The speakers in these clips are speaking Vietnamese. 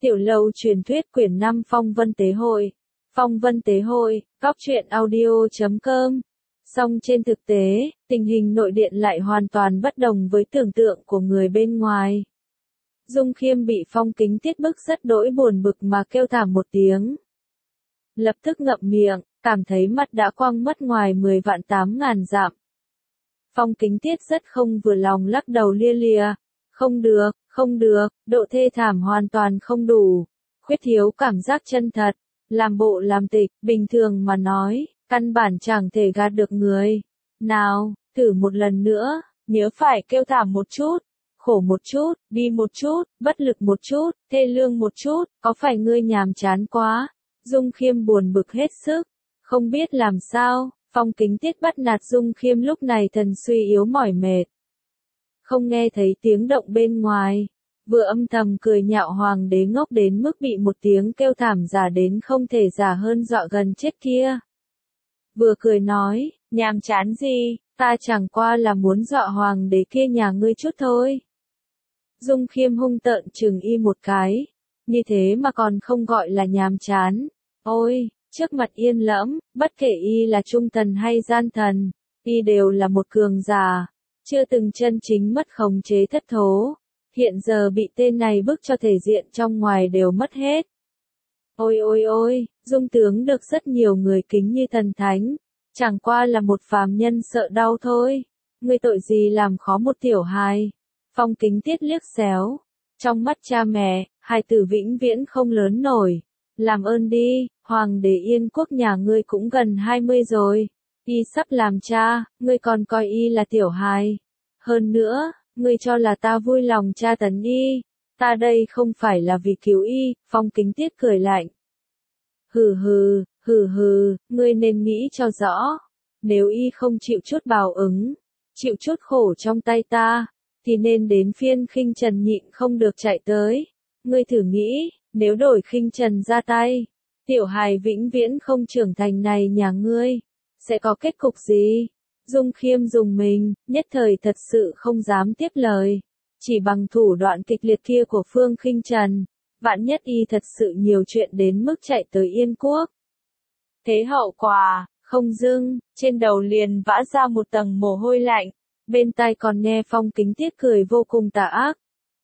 Tiểu Lâu truyền thuyết quyển 5 Phong Vân Tế Hội. Phong Vân Tế Hội, góc truyện audio.com. Song trên thực tế, tình hình nội điện lại hoàn toàn bất đồng với tưởng tượng của người bên ngoài. Dung Khiêm bị Phong Kính Tiết bức rất đỗi buồn bực mà kêu thảm một tiếng. Lập tức ngậm miệng, cảm thấy mặt đã quăng mất ngoài 10 vạn 8 ngàn dặm. Phong Kính Tiết rất không vừa lòng lắc đầu lia lịa. Không được, độ thê thảm hoàn toàn không đủ. Khuyết thiếu cảm giác chân thật, làm bộ làm tịch, bình thường mà nói, căn bản chẳng thể gạt được người. Nào, thử một lần nữa, nhớ phải kêu thảm một chút, khổ một chút, bi một chút, bất lực một chút, thê lương một chút, có phải ngươi nhàm chán quá? Dung Khiêm buồn bực hết sức, không biết làm sao, Phong Kính Tiết bắt nạt Dung Khiêm lúc này thần suy yếu mỏi mệt. Không nghe thấy tiếng động bên ngoài, vừa âm thầm cười nhạo hoàng đế ngốc đến mức bị một tiếng kêu thảm giả đến không thể giả hơn dọa gần chết kia. Vừa cười nói, nhàm chán gì, ta chẳng qua là muốn dọa hoàng đế kia nhà ngươi chút thôi. Dung Khiêm hung tợn chừng y một cái, như thế mà còn không gọi là nhàm chán. Ôi, trước mặt Yên Lẫm, bất kể y là trung thần hay gian thần, y đều là một cường giả, chưa từng chân chính mất khống chế thất thố. Hiện giờ bị tên này bức cho thể diện trong ngoài đều mất hết. Ôi, Dung tướng được rất nhiều người kính như thần thánh, chẳng qua là một phàm nhân sợ đau thôi. Ngươi tội gì làm khó một tiểu hài? Phong Kính Tiết liếc xéo. Trong mắt cha mẹ, hài tử vĩnh viễn không lớn nổi. Làm ơn đi, hoàng đế Yên quốc nhà ngươi cũng gần 20 rồi. Y sắp làm cha, ngươi còn coi y là tiểu hài. Hơn nữa, ngươi cho là ta vui lòng tra tấn y. Ta đây không phải là vì cứu y, Phong Kính Tiết cười lạnh. Hừ, ngươi nên nghĩ cho rõ. Nếu y không chịu chút bào ứng, chịu chút khổ trong tay ta, thì nên đến phiên Khinh Trần nhịn không được chạy tới. Ngươi thử nghĩ, nếu đổi Khinh Trần ra tay, tiểu hài vĩnh viễn không trưởng thành này nhà ngươi, sẽ có kết cục gì? Dung Khiêm dùng mình, nhất thời thật sự không dám tiếp lời. Chỉ bằng thủ đoạn kịch liệt kia của Phương Khinh Trần, vạn nhất y thật sự nhiều chuyện đến mức chạy tới Yên quốc. Thế hậu quả, không dưng, trên đầu liền vã ra một tầng mồ hôi lạnh, bên tai còn nghe Phong Kính Tiết cười vô cùng tà ác.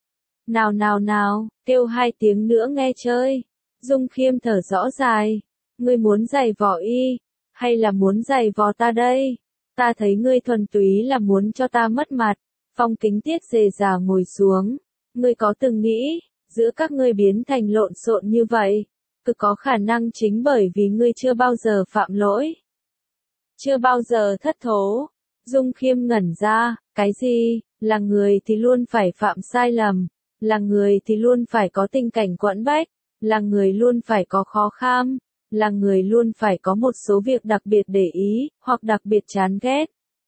Nào, kêu 2 tiếng nữa nghe chơi. Dung Khiêm thở rõ dài, ngươi muốn giày vò y, hay là muốn giày vò ta đây? Ta thấy ngươi thuần túy là muốn cho ta mất mặt. Phong Kính Tiết dề già ngồi xuống. Ngươi có từng nghĩ, giữa các ngươi biến thành lộn xộn như vậy, cực có khả năng chính bởi vì ngươi chưa bao giờ phạm lỗi. Chưa bao giờ thất thố. Dung Khiêm ngẩn ra, cái gì, là người thì luôn phải phạm sai lầm, là người thì luôn phải có tình cảnh quẫn bách, là người luôn phải có khó khăn, là người luôn phải có một số việc đặc biệt để ý, hoặc đặc biệt chán ghét.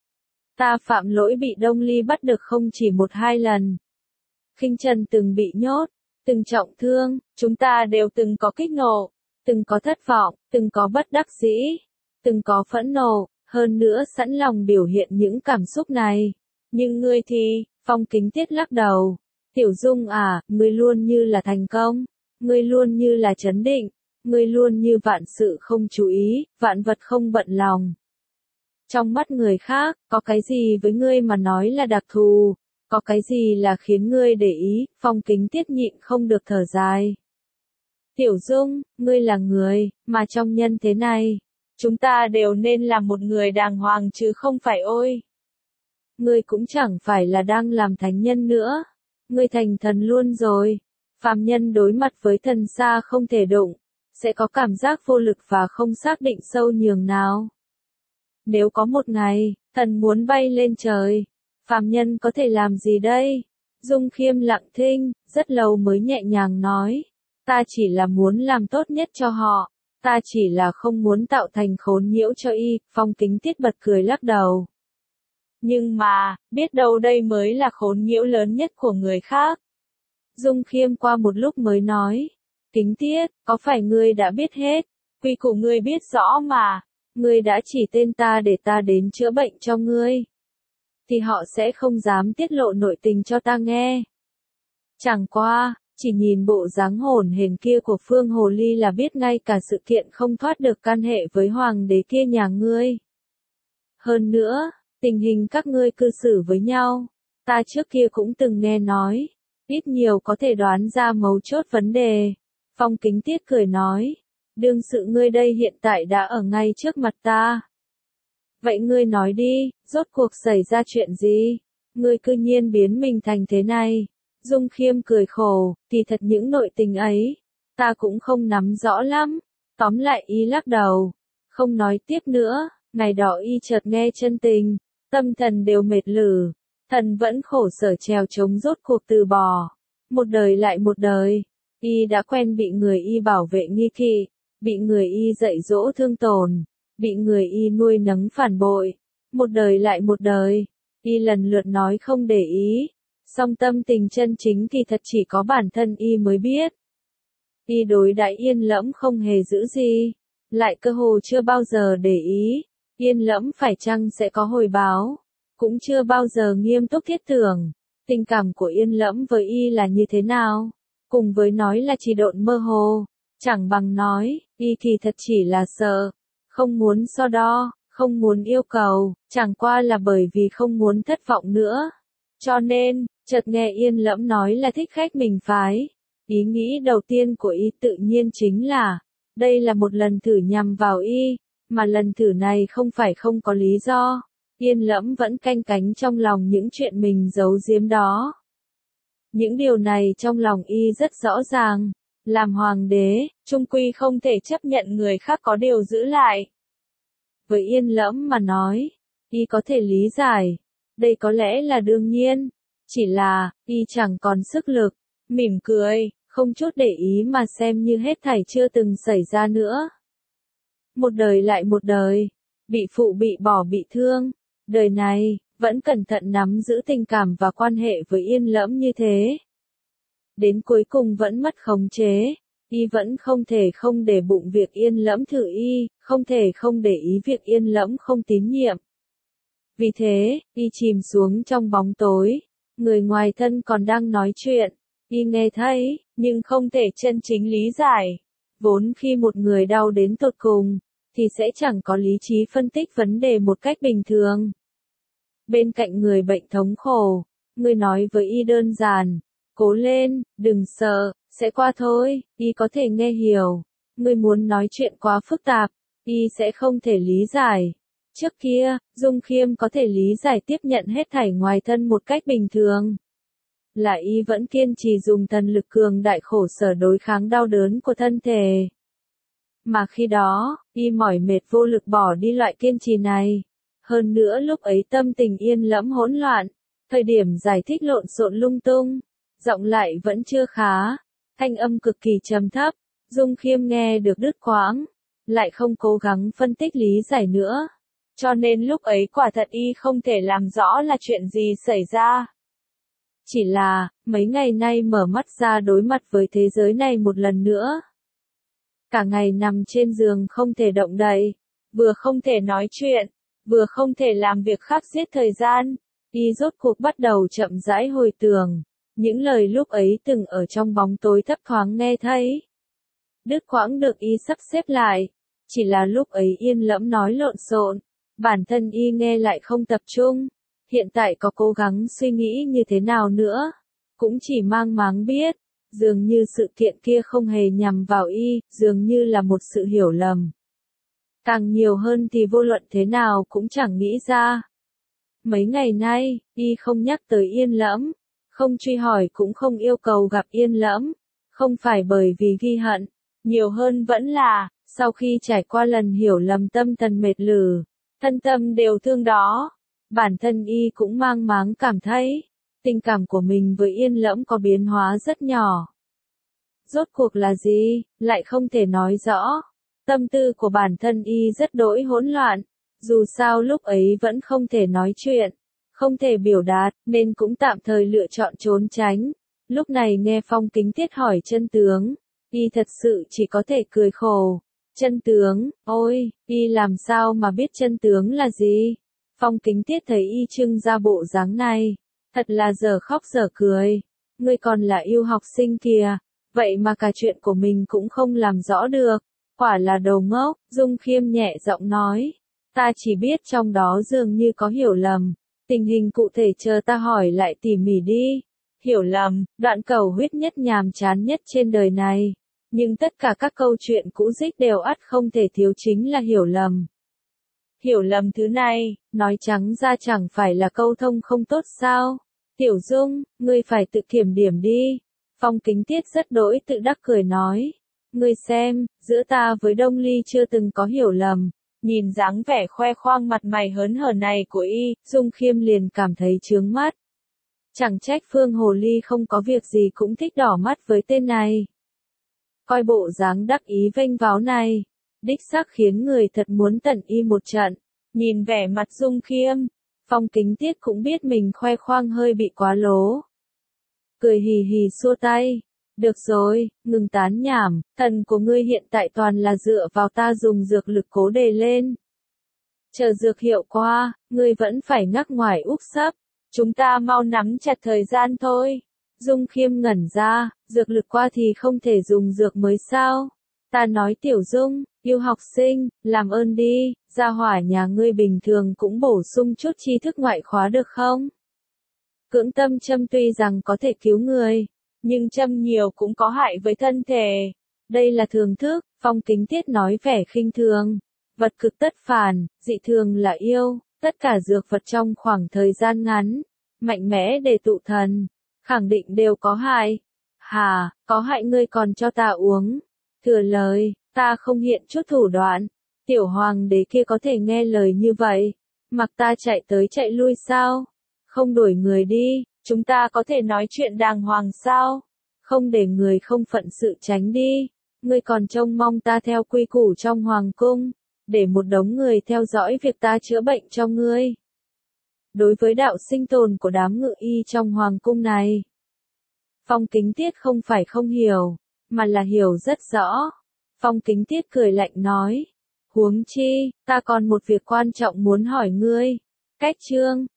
Ta phạm lỗi bị Đông Ly bắt được không chỉ 1-2 lần. Khinh Trần từng bị nhốt, từng trọng thương, chúng ta đều từng có kích nộ, từng có thất vọng, từng có bất đắc dĩ, từng có phẫn nộ, hơn nữa sẵn lòng biểu hiện những cảm xúc này. Nhưng ngươi thì, Phong Kính Tiết lắc đầu. Tiểu Dung à, ngươi luôn như là thành công, ngươi luôn như là trấn định, ngươi luôn như vạn sự không chú ý, vạn vật không bận lòng. Trong mắt người khác, có cái gì với ngươi mà nói là đặc thù, có cái gì là khiến ngươi để ý? Phong Kính Tiết nhịn không được thở dài. Tiểu Dung, ngươi là người, mà trong nhân thế này, chúng ta đều nên là một người đàng hoàng chứ không phải ôi. Ngươi cũng chẳng phải là đang làm thánh nhân nữa, ngươi thành thần luôn rồi. Phàm nhân đối mặt với thần xa không thể đụng, sẽ có cảm giác vô lực và không xác định sâu nhường nào. Nếu có một ngày, thần muốn bay lên trời, phàm nhân có thể làm gì đây? Dung Khiêm lặng thinh, rất lâu mới nhẹ nhàng nói, ta chỉ là muốn làm tốt nhất cho họ, ta chỉ là không muốn tạo thành khốn nhiễu cho y. Phong Kính Tiết bật cười lắc đầu. Nhưng mà, biết đâu đây mới là khốn nhiễu lớn nhất của người khác. Dung Khiêm qua một lúc mới nói, Kính Tiết, có phải ngươi đã biết hết, quy củ ngươi biết rõ mà, ngươi đã chỉ tên ta để ta đến chữa bệnh cho ngươi, thì họ sẽ không dám tiết lộ nội tình cho ta nghe. Chỉ nhìn bộ dáng hổn hển kia của Phương Hồ Ly là biết ngay cả sự kiện không thoát được can hệ với hoàng đế kia nhà ngươi. Hơn nữa, tình hình các ngươi cư xử với nhau, ta trước kia cũng từng nghe nói, ít nhiều có thể đoán ra mấu chốt vấn đề. Phong Kính Tiết cười nói, đương sự ngươi đây hiện tại đã ở ngay trước mặt ta. Vậy ngươi nói đi, rốt cuộc xảy ra chuyện gì? Ngươi cư nhiên biến mình thành thế này. Dung Khiêm cười khổ, thì thật những nội tình ấy, ta cũng không nắm rõ lắm. Tóm lại y lắc đầu, không nói tiếp nữa, ngày đó y chợt nghe chân tình, tâm thần đều mệt lử, thần vẫn khổ sở trèo trống rốt cuộc từ bỏ. Một đời lại một đời, y đã quen bị người y bảo vệ nghi kỵ, bị người y dạy dỗ thương tổn, bị người y nuôi nấng phản bội. Một đời lại một đời, y lần lượt nói không để ý. Song tâm tình chân chính thì thật chỉ có bản thân y mới biết. Y đối đãi Yên Lẫm không hề giữ gì, lại cơ hồ chưa bao giờ để ý, Yên Lẫm phải chăng sẽ có hồi báo, cũng chưa bao giờ nghiêm túc thiết tưởng, tình cảm của Yên Lẫm với y là như thế nào, cùng với nói là chỉ độn mơ hồ, chẳng bằng nói, y kỳ thật chỉ là sợ, không muốn so đo, không muốn yêu cầu, chẳng qua là bởi vì không muốn thất vọng nữa. Cho nên, chợt nghe Yên Lẫm nói là thích khách mình phái. Ý nghĩ đầu tiên của y tự nhiên chính là, đây là một lần thử nhằm vào y, mà lần thử này không phải không có lý do. Yên Lẫm vẫn canh cánh trong lòng những chuyện mình giấu giếm đó. Những điều này trong lòng y rất rõ ràng, làm hoàng đế, chung quy không thể chấp nhận người khác có điều giữ lại. Với Yên Lẫm mà nói, y có thể lý giải, đây có lẽ là đương nhiên. Chỉ là, y chẳng còn sức lực, mỉm cười, không chút để ý mà xem như hết thảy chưa từng xảy ra nữa. Một đời lại một đời, bị phụ bị bỏ bị thương, đời này, vẫn cẩn thận nắm giữ tình cảm và quan hệ với Yên Lẫm như thế. Đến cuối cùng vẫn mất khống chế, y vẫn không thể không để bụng việc Yên Lẫm thử y, không thể không để ý việc Yên Lẫm không tín nhiệm. Vì thế, y chìm xuống trong bóng tối. Người ngoài thân còn đang nói chuyện, y nghe thấy, nhưng không thể chân chính lý giải. Vốn khi một người đau đến tột cùng, thì sẽ chẳng có lý trí phân tích vấn đề một cách bình thường. Bên cạnh người bệnh thống khổ, người nói với y đơn giản, cố lên, đừng sợ, sẽ qua thôi, y có thể nghe hiểu. Người muốn nói chuyện quá phức tạp, y sẽ không thể lý giải. Trước kia, Dung Khiêm có thể lý giải tiếp nhận hết thảy ngoài thân một cách bình thường. Là y vẫn kiên trì dùng thần lực cường đại khổ sở đối kháng đau đớn của thân thể. Mà khi đó, y mỏi mệt vô lực bỏ đi loại kiên trì này. Hơn nữa lúc ấy tâm tình Yên Lẫm hỗn loạn, thời điểm giải thích lộn xộn lung tung, giọng lại vẫn chưa khá, thanh âm cực kỳ trầm thấp, Dung Khiêm nghe được đứt quãng, lại không cố gắng phân tích lý giải nữa. Cho nên lúc ấy quả thật y không thể làm rõ là chuyện gì xảy ra. Chỉ là, mấy ngày nay mở mắt ra đối mặt với thế giới này một lần nữa. Cả ngày nằm trên giường không thể động đậy, vừa không thể nói chuyện, vừa không thể làm việc khác giết thời gian. Y rốt cuộc bắt đầu chậm rãi hồi tưởng, những lời lúc ấy từng ở trong bóng tối thấp thoáng nghe thấy. Đứt quãng được y sắp xếp lại, chỉ là lúc ấy Yên Lẫm nói lộn xộn. Bản thân y nghe lại không tập trung, hiện tại có cố gắng suy nghĩ như thế nào nữa, cũng chỉ mang máng biết, dường như sự kiện kia không hề nhằm vào y, dường như là một sự hiểu lầm. Càng nhiều hơn thì vô luận thế nào cũng chẳng nghĩ ra. Mấy ngày nay, y không nhắc tới Yên Lẫm, không truy hỏi cũng không yêu cầu gặp Yên Lẫm, không phải bởi vì ghi hận, nhiều hơn vẫn là, sau khi trải qua lần hiểu lầm tâm thần mệt lử. Thân tâm đều thương đó, bản thân y cũng mang máng cảm thấy, tình cảm của mình với Yên Lẫm có biến hóa rất nhỏ. Rốt cuộc là gì, lại không thể nói rõ. Tâm tư của bản thân y rất đỗi hỗn loạn, dù sao lúc ấy vẫn không thể nói chuyện, không thể biểu đạt, nên cũng tạm thời lựa chọn trốn tránh. Lúc này nghe Phong Kính Tiết hỏi chân tướng, y thật sự chỉ có thể cười khổ. Chân tướng, ôi, y làm sao mà biết chân tướng là gì? Phong Kính Tiết thấy y trưng ra bộ dáng này, thật là dở khóc dở cười. ngươi còn là yêu học sinh kìa, vậy mà cả chuyện của mình cũng không làm rõ được, quả là đồ ngốc, Dung Khiêm nhẹ giọng nói, ta chỉ biết trong đó dường như có hiểu lầm, tình hình cụ thể chờ ta hỏi lại tỉ mỉ đi. Hiểu lầm, đoạn cầu huyết nhất nhàm chán nhất trên đời này, nhưng tất cả các câu chuyện cũ dích đều ắt không thể thiếu chính là hiểu lầm. Hiểu lầm thứ này, nói trắng ra chẳng phải là câu thông không tốt sao? Tiểu Dung, ngươi phải tự kiểm điểm đi. Phong Kính Tiết rất đỗi tự đắc cười nói. Ngươi xem, giữa ta với Đông Ly chưa từng có hiểu lầm. Nhìn dáng vẻ khoe khoang mặt mày hớn hở này của y, Dung Khiêm liền cảm thấy chướng mắt. Chẳng trách Phương Hồ Ly không có việc gì cũng thích đỏ mắt với tên này. Coi bộ dáng đắc ý vênh váo này, đích xác khiến người thật muốn tận y một trận. Nhìn vẻ mặt Dung Khiêm, Phong Kính Tiết cũng biết mình khoe khoang hơi bị quá lố. Cười hì hì xua tay. Được rồi, ngừng tán nhảm, thần của ngươi hiện tại toàn là dựa vào ta dùng dược lực cố đề lên. Chờ dược hiệu qua, ngươi vẫn phải ngắc ngoài úp sấp. Chúng ta mau nắm chặt thời gian thôi. Dung Khiêm ngẩn ra, dược lực qua thì không thể dùng dược mới sao? Ta nói Tiểu Dung, yêu học sinh, làm ơn đi, gia hỏa nhà ngươi bình thường cũng bổ sung chút tri thức ngoại khóa được không? Cưỡng tâm châm tuy rằng có thể cứu người, nhưng châm nhiều cũng có hại với thân thể. Đây là thường thức, Phong Kính Tiết nói vẻ khinh thường. Vật cực tất phản, dị thường là yêu, tất cả dược vật trong khoảng thời gian ngắn, mạnh mẽ để tụ thần, khẳng định đều có hại. Hà, có hại ngươi còn cho ta uống. Thừa lời, ta không hiện chút thủ đoạn. Tiểu hoàng đế kia có thể nghe lời như vậy, mặc ta chạy tới chạy lui sao? Không đuổi người đi, chúng ta có thể nói chuyện đàng hoàng sao? Không để người không phận sự tránh đi. Ngươi còn trông mong ta theo quy củ trong hoàng cung, để một đống người theo dõi việc ta chữa bệnh cho ngươi. Đối với đạo sinh tồn của đám ngự y trong hoàng cung này, Phong Kính Tiết không phải không hiểu, mà là hiểu rất rõ. Phong Kính Tiết cười lạnh nói, huống chi, ta còn một việc quan trọng muốn hỏi ngươi. Cách chương